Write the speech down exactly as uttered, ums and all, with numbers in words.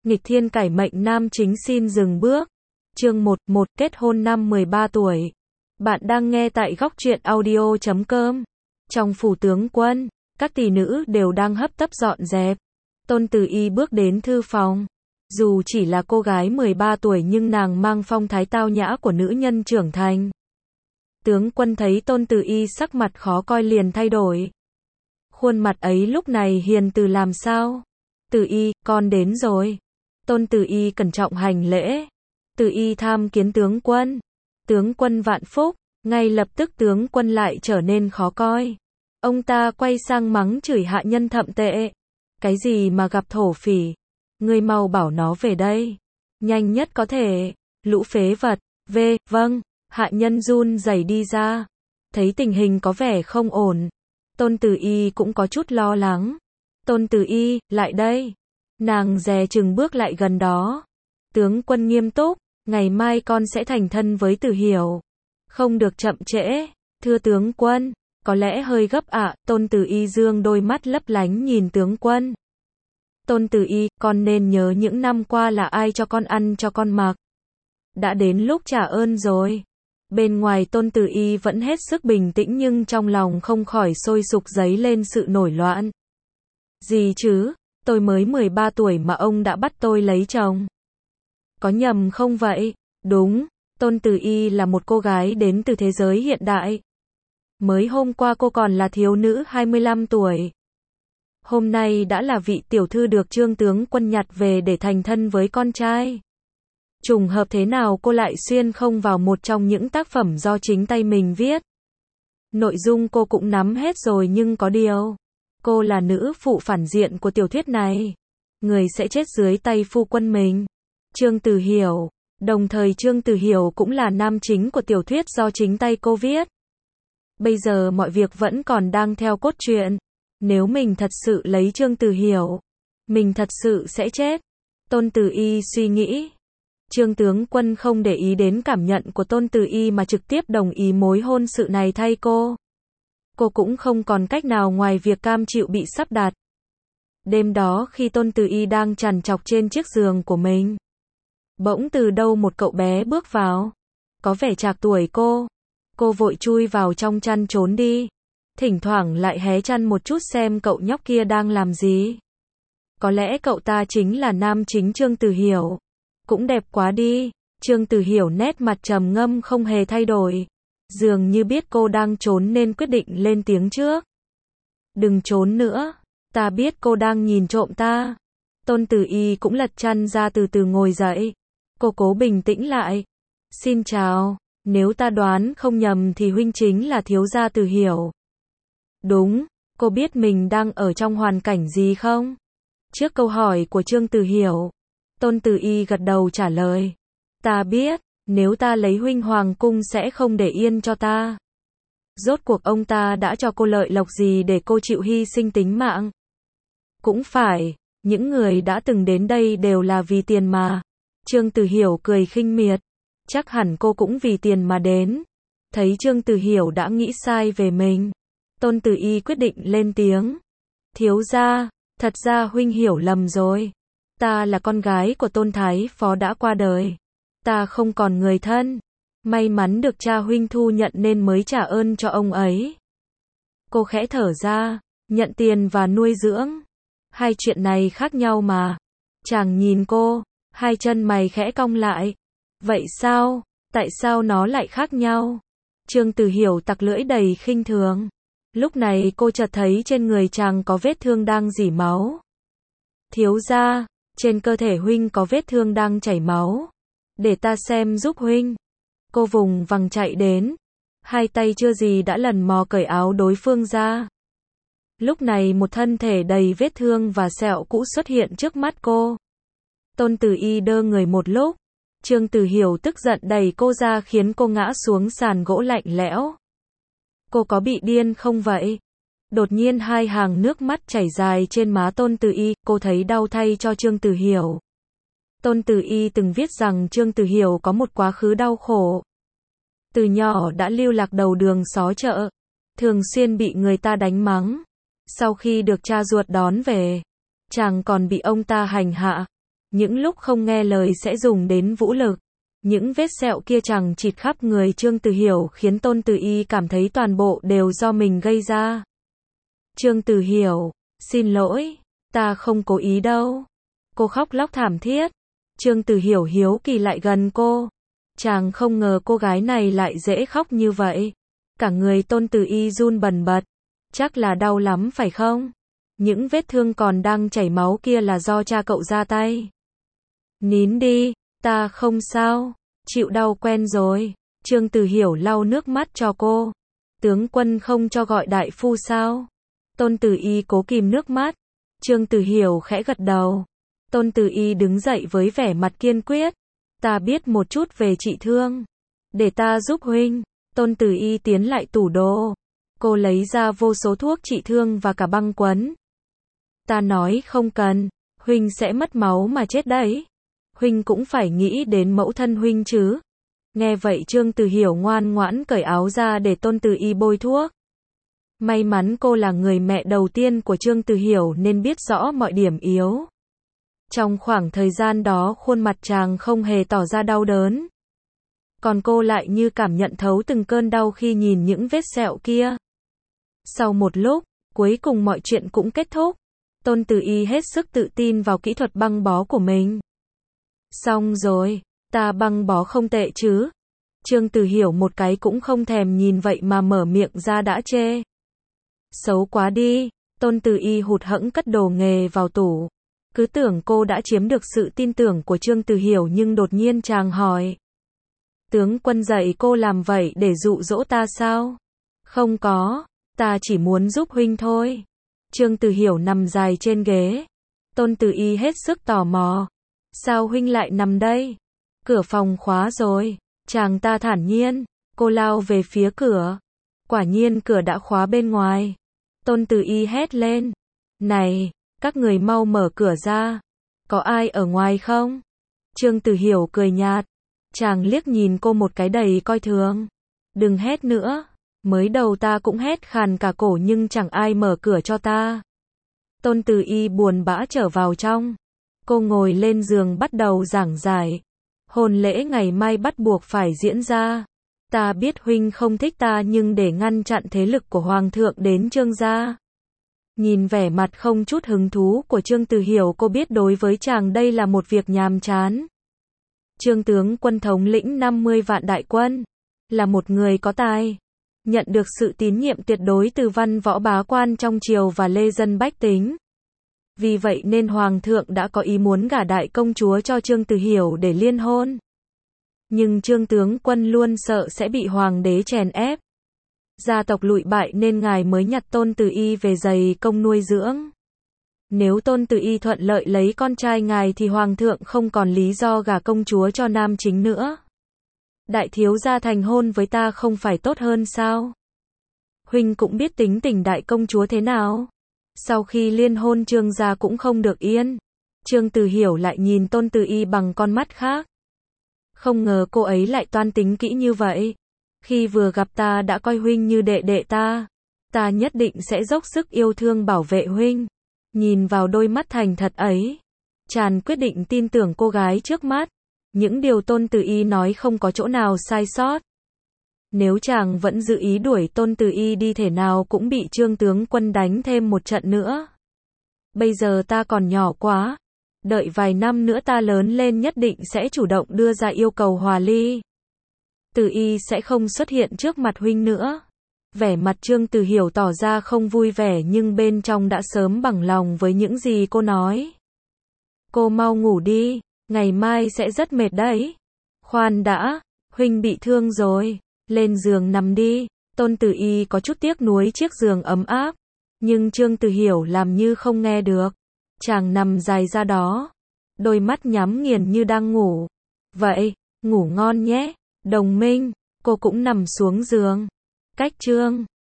Nghịch thiên cải mệnh nam chính xin dừng bước. Chương một, một kết hôn năm mười ba tuổi. Bạn đang nghe tại góc truyện audio chấm com. Trong phủ tướng quân, các tỷ nữ đều đang hấp tấp dọn dẹp. Tôn Từ Y bước đến thư phòng. Dù chỉ là cô gái mười ba tuổi nhưng nàng mang phong thái tao nhã của nữ nhân trưởng thành. Tướng quân thấy Tôn Từ Y sắc mặt khó coi liền thay đổi. Khuôn mặt ấy lúc này hiền từ làm sao? Từ Y, con đến rồi. Tôn Từ Y cẩn trọng hành lễ. Từ Y tham kiến tướng quân. Tướng quân vạn phúc. Ngay lập tức tướng quân lại trở nên khó coi. Ông ta quay sang mắng chửi hạ nhân thậm tệ. Cái gì mà gặp thổ phỉ? Ngươi mau bảo nó về đây. Nhanh nhất có thể. Lũ phế vật. V, vâng. Hạ nhân run rẩy đi ra. Thấy tình hình có vẻ không ổn. Tôn Từ Y cũng có chút lo lắng. Tôn Từ Y, lại đây. Nàng dè chừng bước lại gần đó. Tướng quân nghiêm túc. Ngày mai con sẽ thành thân với Từ Hiểu. Không được chậm trễ. Thưa tướng quân. Có lẽ hơi gấp ạ. À. Tôn Từ Y dương đôi mắt lấp lánh nhìn tướng quân. Tôn Từ Y, con nên nhớ những năm qua là ai cho con ăn cho con mặc. Đã đến lúc trả ơn rồi. Bên ngoài Tôn Từ Y vẫn hết sức bình tĩnh nhưng trong lòng không khỏi sôi sục dấy lên sự nổi loạn. Gì chứ, tôi mới mười ba tuổi mà ông đã bắt tôi lấy chồng. Có nhầm không vậy? Đúng, Tôn Từ Y là một cô gái đến từ thế giới hiện đại. Mới hôm qua cô còn là thiếu nữ hai mươi lăm tuổi. Hôm nay đã là vị tiểu thư được Trương tướng quân nhặt về để thành thân với con trai. Trùng hợp thế nào cô lại xuyên không vào một trong những tác phẩm do chính tay mình viết. Nội dung cô cũng nắm hết rồi nhưng có điều. Cô là nữ phụ phản diện của tiểu thuyết này. Người sẽ chết dưới tay phu quân mình. Trương Từ Hiểu. Đồng thời Trương Từ Hiểu cũng là nam chính của tiểu thuyết do chính tay cô viết. Bây giờ mọi việc vẫn còn đang theo cốt truyện. Nếu mình thật sự lấy Trương Từ Hiểu, mình thật sự sẽ chết. Tôn Từ Y suy nghĩ. Trương tướng quân không để ý đến cảm nhận của Tôn Từ Y mà trực tiếp đồng ý mối hôn sự này thay cô. Cô cũng không còn cách nào ngoài việc cam chịu bị sắp đặt. Đêm đó khi Tôn Từ Y đang trằn trọc trên chiếc giường của mình, bỗng từ đâu một cậu bé bước vào. Có vẻ trạc tuổi cô. Cô vội chui vào trong chăn trốn đi. Thỉnh thoảng lại hé chăn một chút xem cậu nhóc kia đang làm gì. Có lẽ cậu ta chính là nam chính Trương Từ Hiểu. Cũng đẹp quá đi. Trương Từ Hiểu nét mặt trầm ngâm không hề thay đổi. Dường như biết cô đang trốn nên quyết định lên tiếng trước. Đừng trốn nữa. Ta biết cô đang nhìn trộm ta. Tôn Từ Y cũng lật chăn ra từ từ ngồi dậy. Cô cố bình tĩnh lại. Xin chào. Nếu ta đoán không nhầm thì huynh chính là thiếu gia Từ Hiểu. Đúng. Cô biết mình đang ở trong hoàn cảnh gì không? Trước câu hỏi của Trương Từ Hiểu, Tôn Từ Y gật đầu trả lời. Ta biết, nếu ta lấy huynh hoàng cung sẽ không để yên cho ta. Rốt cuộc ông ta đã cho cô lợi lộc gì để cô chịu hy sinh tính mạng? Cũng phải, những người đã từng đến đây đều là vì tiền mà. Trương Từ Hiểu cười khinh miệt. Chắc hẳn cô cũng vì tiền mà đến. Thấy Trương Từ Hiểu đã nghĩ sai về mình, Tôn Từ Y quyết định lên tiếng. Thiếu gia, thật ra huynh hiểu lầm rồi. Ta là con gái của Tôn Thái Phó đã qua đời. Ta không còn người thân. May mắn được cha huynh thu nhận nên mới trả ơn cho ông ấy. Cô khẽ thở ra, nhận tiền và nuôi dưỡng. Hai chuyện này khác nhau mà. Chàng nhìn cô, hai chân mày khẽ cong lại. Vậy sao? Tại sao nó lại khác nhau? Trương Từ Hiểu tặc lưỡi đầy khinh thường. Lúc này cô chợt thấy trên người chàng có vết thương đang rỉ máu. Thiếu gia, trên cơ thể huynh có vết thương đang chảy máu. Để ta xem giúp huynh. Cô vùng vằng chạy đến. Hai tay chưa gì đã lần mò cởi áo đối phương ra. Lúc này một thân thể đầy vết thương và sẹo cũ xuất hiện trước mắt cô. Tôn Từ Y đơ người một lúc. Trương Từ Hiểu tức giận đẩy cô ra khiến cô ngã xuống sàn gỗ lạnh lẽo. Cô có bị điên không vậy? Đột nhiên hai hàng nước mắt chảy dài trên má Tôn Từ Y, cô thấy đau thay cho Trương Từ Hiểu. Tôn Từ Y từng viết rằng Trương Từ Hiểu có một quá khứ đau khổ. Từ nhỏ đã lưu lạc đầu đường xó chợ, thường xuyên bị người ta đánh mắng. Sau khi được cha ruột đón về, chàng còn bị ông ta hành hạ. Những lúc không nghe lời sẽ dùng đến vũ lực. Những vết sẹo kia chằng chịt khắp người Trương Từ Hiểu khiến Tôn Từ Y cảm thấy toàn bộ đều do mình gây ra. Trương Từ Hiểu, xin lỗi, ta không cố ý đâu. Cô khóc lóc thảm thiết. Trương Từ Hiểu hiếu kỳ lại gần cô. Chàng không ngờ cô gái này lại dễ khóc như vậy. Cả người Tôn Từ Y run bần bật. Chắc là đau lắm phải không? Những vết thương còn đang chảy máu kia là do cha cậu ra tay. Nín đi, ta không sao, chịu đau quen rồi. Trương Từ Hiểu lau nước mắt cho cô. Tướng quân không cho gọi đại phu sao? Tôn Từ Y cố kìm nước mắt. Trương Từ Hiểu khẽ gật đầu. Tôn Từ Y đứng dậy với vẻ mặt kiên quyết. Ta biết một chút về trị thương. Để ta giúp huynh. Tôn Từ Y tiến lại tủ đồ. Cô lấy ra vô số thuốc trị thương và cả băng quấn. Ta nói không cần, huynh sẽ mất máu mà chết đấy. Huynh cũng phải nghĩ đến mẫu thân huynh chứ. Nghe vậy Trương Từ Hiểu ngoan ngoãn cởi áo ra để Tôn Từ Y bôi thuốc. May mắn cô là người mẹ đầu tiên của Trương Từ Hiểu nên biết rõ mọi điểm yếu. Trong khoảng thời gian đó khuôn mặt chàng không hề tỏ ra đau đớn. Còn cô lại như cảm nhận thấu từng cơn đau khi nhìn những vết sẹo kia. Sau một lúc, cuối cùng mọi chuyện cũng kết thúc. Tôn Từ Y hết sức tự tin vào kỹ thuật băng bó của mình. Xong rồi, ta băng bó không tệ chứ. Trương Từ Hiểu một cái cũng không thèm nhìn vậy mà mở miệng ra đã chê. Xấu quá đi. Tôn Từ Y hụt hẫng cất đồ nghề vào tủ. Cứ tưởng cô đã chiếm được sự tin tưởng của Trương Từ Hiểu nhưng đột nhiên chàng hỏi. Tướng quân dạy cô làm vậy để dụ dỗ ta sao? Không có, ta chỉ muốn giúp huynh thôi. Trương Từ Hiểu nằm dài trên ghế. Tôn Từ Y hết sức tò mò. Sao huynh lại nằm đây? Cửa phòng khóa rồi. Chàng ta thản nhiên. Cô lao về phía cửa. Quả nhiên cửa đã khóa bên ngoài. Tôn Từ Y hét lên. Này, các người mau mở cửa ra. Có ai ở ngoài không? Trương Từ Hiểu cười nhạt. Chàng liếc nhìn cô một cái đầy coi thường. Đừng hét nữa. Mới đầu ta cũng hét khàn cả cổ nhưng chẳng ai mở cửa cho ta. Tôn Từ Y buồn bã trở vào trong. Cô ngồi lên giường bắt đầu giảng giải. Hôn lễ ngày mai bắt buộc phải diễn ra. Ta biết huynh không thích ta nhưng để ngăn chặn thế lực của Hoàng thượng đến Trương gia. Nhìn vẻ mặt không chút hứng thú của Trương Từ Hiểu cô biết đối với chàng đây là một việc nhàm chán. Trương tướng quân thống lĩnh năm mươi vạn đại quân. Là một người có tài. Nhận được sự tín nhiệm tuyệt đối từ văn võ bá quan trong triều và lê dân bách tính. Vì vậy nên Hoàng thượng đã có ý muốn gả đại công chúa cho Trương Từ Hiểu để liên hôn. Nhưng Trương tướng quân luôn sợ sẽ bị Hoàng đế chèn ép. Gia tộc lụi bại nên ngài mới nhặt Tôn Từ Y về dày công nuôi dưỡng. Nếu Tôn Từ Y thuận lợi lấy con trai ngài thì Hoàng thượng không còn lý do gả công chúa cho nam chính nữa. Đại thiếu gia thành hôn với ta không phải tốt hơn sao? Huynh cũng biết tính tình đại công chúa thế nào. Sau khi liên hôn Trương gia cũng không được yên. Trương Từ Hiểu lại nhìn Tôn Từ Y bằng con mắt khác. Không ngờ cô ấy lại toan tính kỹ như vậy. Khi vừa gặp ta đã coi huynh như đệ đệ ta. Ta nhất định sẽ dốc sức yêu thương bảo vệ huynh. Nhìn vào đôi mắt thành thật ấy. Chàng quyết định tin tưởng cô gái trước mắt. Những điều Tôn Từ Y nói không có chỗ nào sai sót. Nếu chàng vẫn giữ ý đuổi Tôn Từ Y đi thể nào cũng bị Trương tướng quân đánh thêm một trận nữa. Bây giờ ta còn nhỏ quá. Đợi vài năm nữa ta lớn lên nhất định sẽ chủ động đưa ra yêu cầu hòa ly. Từ Y sẽ không xuất hiện trước mặt huynh nữa. Vẻ mặt Trương Từ Hiểu tỏ ra không vui vẻ nhưng bên trong đã sớm bằng lòng với những gì cô nói. Cô mau ngủ đi, ngày mai sẽ rất mệt đấy. Khoan đã, huynh bị thương rồi, lên giường nằm đi. Tôn Từ Y có chút tiếc nuối chiếc giường ấm áp, nhưng Trương Từ Hiểu làm như không nghe được. Chàng nằm dài ra đó, đôi mắt nhắm nghiền như đang ngủ. Vậy, ngủ ngon nhé, đồng minh. Cô cũng nằm xuống giường. Cách Trương